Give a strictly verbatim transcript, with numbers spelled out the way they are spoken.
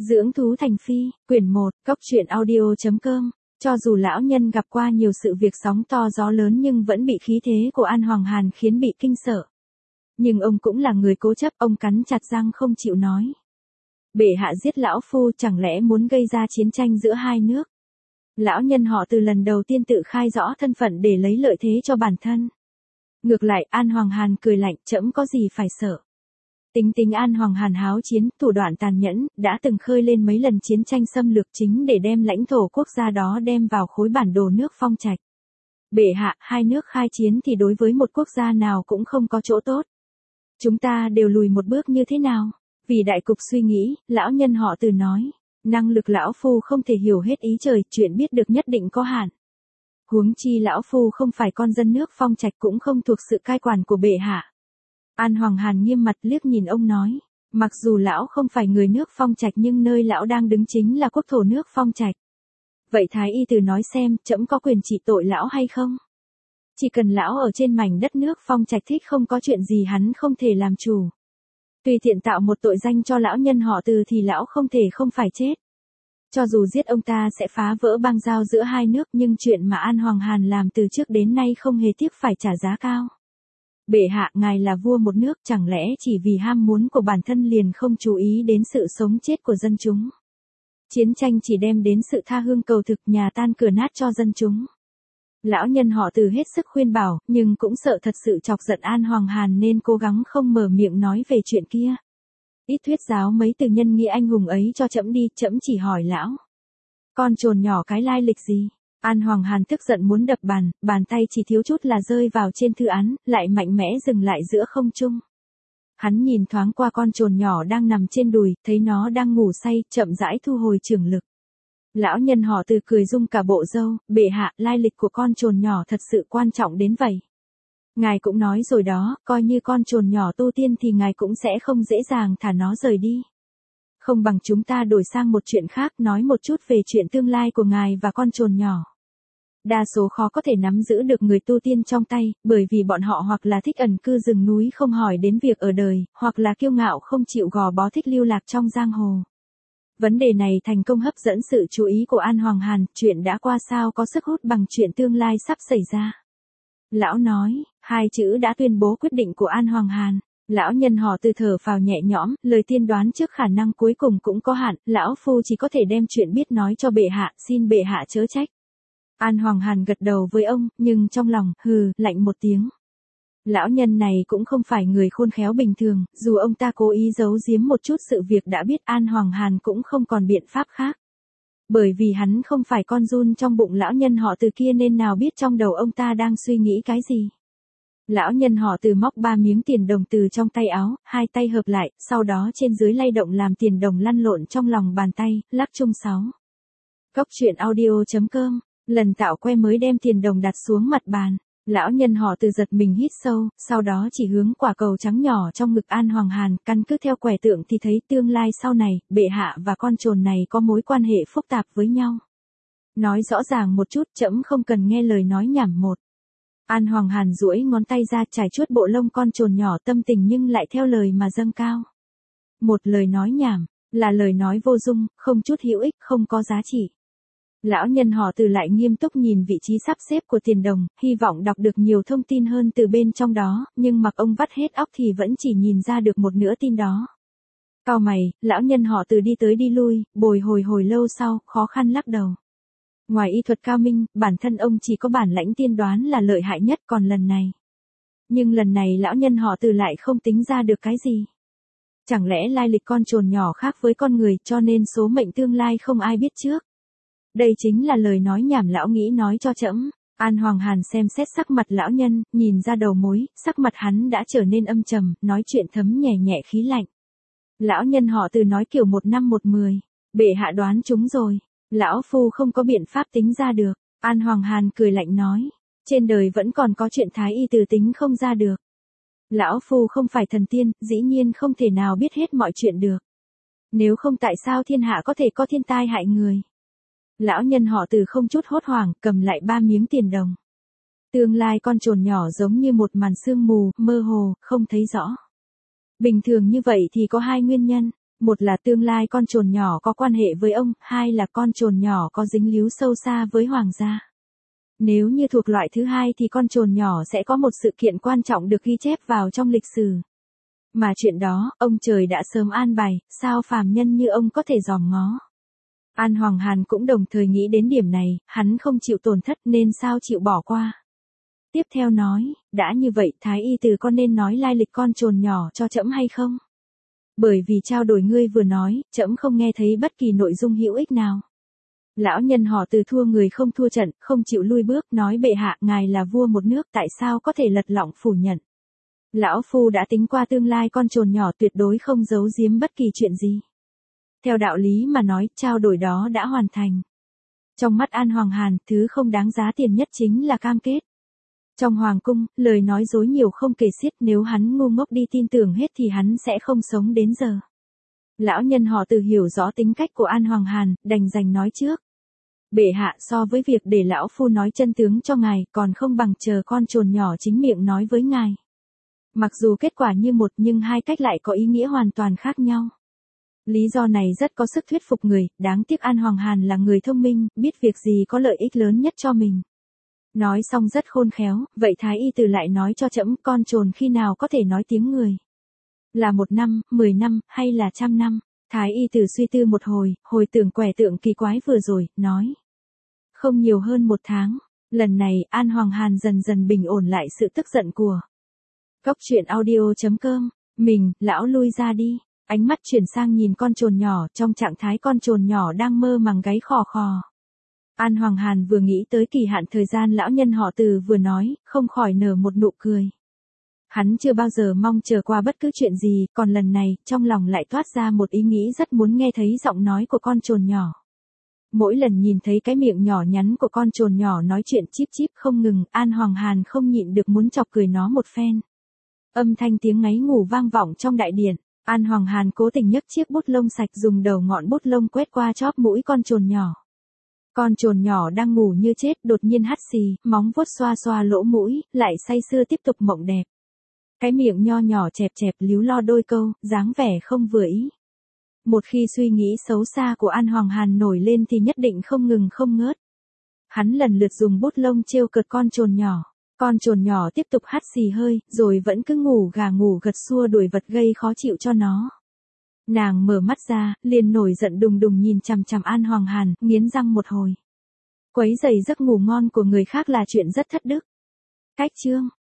Dưỡng thú thành phi, quyển một, cốc truyện audio.com. Cho dù lão nhân gặp qua nhiều sự việc sóng to gió lớn nhưng vẫn bị khí thế của An Hoàng Hàn khiến bị kinh sợ. Nhưng ông cũng là người cố chấp, ông cắn chặt răng không chịu nói. Bệ hạ giết lão phu chẳng lẽ muốn gây ra chiến tranh giữa hai nước. Lão nhân họ từ lần đầu tiên tự khai rõ thân phận để lấy lợi thế cho bản thân. Ngược lại An Hoàng Hàn cười lạnh, trẫm có gì phải sợ. Tính tính An Hoàng Hàn háo chiến, thủ đoạn tàn nhẫn, đã từng khơi lên mấy lần chiến tranh xâm lược chính để đem lãnh thổ quốc gia đó đem vào khối bản đồ nước Phong Trạch. Bệ hạ, hai nước khai chiến thì đối với một quốc gia nào cũng không có chỗ tốt. Chúng ta đều lùi một bước như thế nào? Vì đại cục suy nghĩ, lão nhân họ Từ nói, năng lực lão phu không thể hiểu hết ý trời, chuyện biết được nhất định có hạn. Huống chi lão phu không phải con dân nước Phong Trạch cũng không thuộc sự cai quản của bệ hạ. An Hoàng Hàn nghiêm mặt liếc nhìn ông nói, mặc dù lão không phải người nước Phong Trạch nhưng nơi lão đang đứng chính là quốc thổ nước Phong Trạch. Vậy Thái Y Từ nói xem, trẫm có quyền trị tội lão hay không? Chỉ cần lão ở trên mảnh đất nước Phong Trạch thích không có chuyện gì hắn không thể làm chủ. Tùy tiện tạo một tội danh cho lão nhân họ Từ thì lão không thể không phải chết. Cho dù giết ông ta sẽ phá vỡ băng giao giữa hai nước nhưng chuyện mà An Hoàng Hàn làm từ trước đến nay không hề tiếc phải trả giá cao. Bệ hạ, ngài là vua một nước, chẳng lẽ chỉ vì ham muốn của bản thân liền không chú ý đến sự sống chết của dân chúng. Chiến tranh chỉ đem đến sự tha hương cầu thực, nhà tan cửa nát cho dân chúng. Lão nhân họ Từ hết sức khuyên bảo, nhưng cũng sợ thật sự chọc giận An Hoàng Hàn nên cố gắng không mở miệng nói về chuyện kia. Ít thuyết giáo mấy từ nhân nghĩa anh hùng ấy cho trẫm đi, trẫm chỉ hỏi lão. Con trồn nhỏ cái lai lịch gì? An Hoàng Hàn tức giận muốn đập bàn, bàn tay chỉ thiếu chút là rơi vào trên thư án, lại mạnh mẽ dừng lại giữa không trung. Hắn nhìn thoáng qua con trồn nhỏ đang nằm trên đùi, thấy nó đang ngủ say, chậm rãi thu hồi trường lực. Lão nhân họ Từ cười rung cả bộ râu, bệ hạ, lai lịch của con trồn nhỏ thật sự quan trọng đến vậy. Ngài cũng nói rồi đó, coi như con trồn nhỏ tu tiên thì ngài cũng sẽ không dễ dàng thả nó rời đi. Không bằng chúng ta đổi sang một chuyện khác, nói một chút về chuyện tương lai của ngài và con trồn nhỏ. Đa số khó có thể nắm giữ được người tu tiên trong tay, bởi vì bọn họ hoặc là thích ẩn cư rừng núi không hỏi đến việc ở đời, hoặc là kiêu ngạo không chịu gò bó thích lưu lạc trong giang hồ. Vấn đề này thành công hấp dẫn sự chú ý của An Hoàng Hàn, chuyện đã qua sao có sức hút bằng chuyện tương lai sắp xảy ra. Lão nói, hai chữ đã tuyên bố quyết định của An Hoàng Hàn. Lão nhân họ Từ thở phào nhẹ nhõm, lời tiên đoán trước khả năng cuối cùng cũng có hạn, lão phu chỉ có thể đem chuyện biết nói cho bệ hạ, xin bệ hạ chớ trách. An Hoàng Hàn gật đầu với ông, nhưng trong lòng, hừ, lạnh một tiếng. Lão nhân này cũng không phải người khôn khéo bình thường, dù ông ta cố ý giấu giếm một chút sự việc đã biết An Hoàng Hàn cũng không còn biện pháp khác. Bởi vì hắn không phải con giun trong bụng lão nhân họ Từ kia nên nào biết trong đầu ông ta đang suy nghĩ cái gì. Lão nhân họ Từ móc ba miếng tiền đồng từ trong tay áo, hai tay hợp lại, sau đó trên dưới lay động làm tiền đồng lăn lộn trong lòng bàn tay, lắc chung sáu. Cốc truyện audio.com, lần tạo que mới đem tiền đồng đặt xuống mặt bàn. Lão nhân họ Từ giật mình hít sâu, sau đó chỉ hướng quả cầu trắng nhỏ trong ngực An Hoàng Hàn, căn cứ theo quẻ tượng thì thấy tương lai sau này, bệ hạ và con trồn này có mối quan hệ phức tạp với nhau. Nói rõ ràng một chút, trẫm không cần nghe lời nói nhảm một. An Hoàng Hàn duỗi ngón tay ra trải chuốt bộ lông con trồn nhỏ, tâm tình nhưng lại theo lời mà dâng cao. Một lời nói nhảm, là lời nói vô dung, không chút hữu ích, không có giá trị. Lão nhân họ Từ lại nghiêm túc nhìn vị trí sắp xếp của tiền đồng, hy vọng đọc được nhiều thông tin hơn từ bên trong đó, nhưng mặc ông vắt hết óc thì vẫn chỉ nhìn ra được một nửa tin đó. Cau mày, lão nhân họ Từ đi tới đi lui, bồi hồi hồi lâu sau, khó khăn lắc đầu. Ngoài y thuật cao minh, bản thân ông chỉ có bản lãnh tiên đoán là lợi hại nhất, còn lần này. Nhưng lần này lão nhân họ Từ lại không tính ra được cái gì. Chẳng lẽ lai lịch con trồn nhỏ khác với con người cho nên số mệnh tương lai không ai biết trước. Đây chính là lời nói nhảm lão nghĩ nói cho trẫm. An Hoàng Hàn xem xét sắc mặt lão nhân, nhìn ra đầu mối, sắc mặt hắn đã trở nên âm trầm, nói chuyện thấm nhẹ nhẹ khí lạnh. Lão nhân họ Từ nói kiểu một năm một mười, bệ hạ đoán chúng rồi, lão phu không có biện pháp tính ra được. An Hoàng Hàn cười lạnh nói, trên đời vẫn còn có chuyện Thái Y Từ tính không ra được. Lão phu không phải thần tiên, dĩ nhiên không thể nào biết hết mọi chuyện được. Nếu không tại sao thiên hạ có thể có thiên tai hại người. Lão nhân họ Từ không chút hốt hoảng, cầm lại ba miếng tiền đồng. Tương lai con trồn nhỏ giống như một màn sương mù, mơ hồ, không thấy rõ. Bình thường như vậy thì có hai nguyên nhân. Một là tương lai con trồn nhỏ có quan hệ với ông, hai là con trồn nhỏ có dính líu sâu xa với hoàng gia. Nếu như thuộc loại thứ hai thì con trồn nhỏ sẽ có một sự kiện quan trọng được ghi chép vào trong lịch sử. Mà chuyện đó, ông trời đã sớm an bài, sao phàm nhân như ông có thể dòm ngó. An Hoàng Hàn cũng đồng thời nghĩ đến điểm này, hắn không chịu tổn thất nên sao chịu bỏ qua. Tiếp theo nói, đã như vậy Thái y từ con nên nói lai lịch con trồn nhỏ cho trẫm hay không? Bởi vì trao đổi ngươi vừa nói, trẫm không nghe thấy bất kỳ nội dung hữu ích nào. Lão nhân họ Từ thua người không thua trận, không chịu lui bước, nói bệ hạ, ngài là vua một nước, tại sao có thể lật lọng phủ nhận. Lão phu đã tính qua tương lai con trồn nhỏ, tuyệt đối không giấu giếm bất kỳ chuyện gì. Theo đạo lý mà nói, trao đổi đó đã hoàn thành. Trong mắt An Hoàng Hàn, thứ không đáng giá tiền nhất chính là cam kết. Trong hoàng cung, lời nói dối nhiều không kể xiết, nếu hắn ngu ngốc đi tin tưởng hết thì hắn sẽ không sống đến giờ. Lão nhân họ Từ hiểu rõ tính cách của An Hoàng Hàn, đành dành nói trước. Bệ hạ, so với việc để lão phu nói chân tướng cho ngài, còn không bằng chờ con trồn nhỏ chính miệng nói với ngài. Mặc dù kết quả như một nhưng hai cách lại có ý nghĩa hoàn toàn khác nhau. Lý do này rất có sức thuyết phục người, đáng tiếc An Hoàng Hàn là người thông minh, biết việc gì có lợi ích lớn nhất cho mình. Nói xong rất khôn khéo, vậy Thái y từ lại nói cho trẫm, con trồn khi nào có thể nói tiếng người? Là một năm, mười năm, hay là trăm năm? Thái y từ suy tư một hồi, hồi tưởng quẻ tượng kỳ quái vừa rồi, nói. Không nhiều hơn một tháng. Lần này, An Hoàng Hàn dần dần bình ổn lại sự tức giận của. Cốc truyện audio chấm com, mình, lão lui ra đi. Ánh mắt chuyển sang nhìn con trồn nhỏ, trong trạng thái con trồn nhỏ đang mơ màng gáy khò khò. An Hoàng Hàn vừa nghĩ tới kỳ hạn thời gian lão nhân họ Từ vừa nói, không khỏi nở một nụ cười. Hắn chưa bao giờ mong chờ qua bất cứ chuyện gì, còn lần này, trong lòng lại toát ra một ý nghĩ rất muốn nghe thấy giọng nói của con trồn nhỏ. Mỗi lần nhìn thấy cái miệng nhỏ nhắn của con trồn nhỏ nói chuyện chíp chíp không ngừng, An Hoàng Hàn không nhịn được muốn chọc cười nó một phen. Âm thanh tiếng ngáy ngủ vang vọng trong đại điện. An Hoàng Hàn cố tình nhấc chiếc bút lông sạch dùng đầu ngọn bút lông quét qua chóp mũi con trồn nhỏ. Con trồn nhỏ đang ngủ như chết đột nhiên hắt xì, móng vuốt xoa xoa lỗ mũi, lại say sưa tiếp tục mộng đẹp. Cái miệng nho nhỏ chẹp chẹp líu lo đôi câu, dáng vẻ không vừa ý. Một khi suy nghĩ xấu xa của An Hoàng Hàn nổi lên thì nhất định không ngừng không ngớt. Hắn lần lượt dùng bút lông trêu cợt con trồn nhỏ. Con trồn nhỏ tiếp tục hắt xì hơi, rồi vẫn cứ ngủ gà ngủ gật xua đuổi vật gây khó chịu cho nó. Nàng mở mắt ra, liền nổi giận đùng đùng nhìn chằm chằm An Hoàng Hàn, nghiến răng một hồi. Quấy rầy giấc ngủ ngon của người khác là chuyện rất thất đức. Cách chương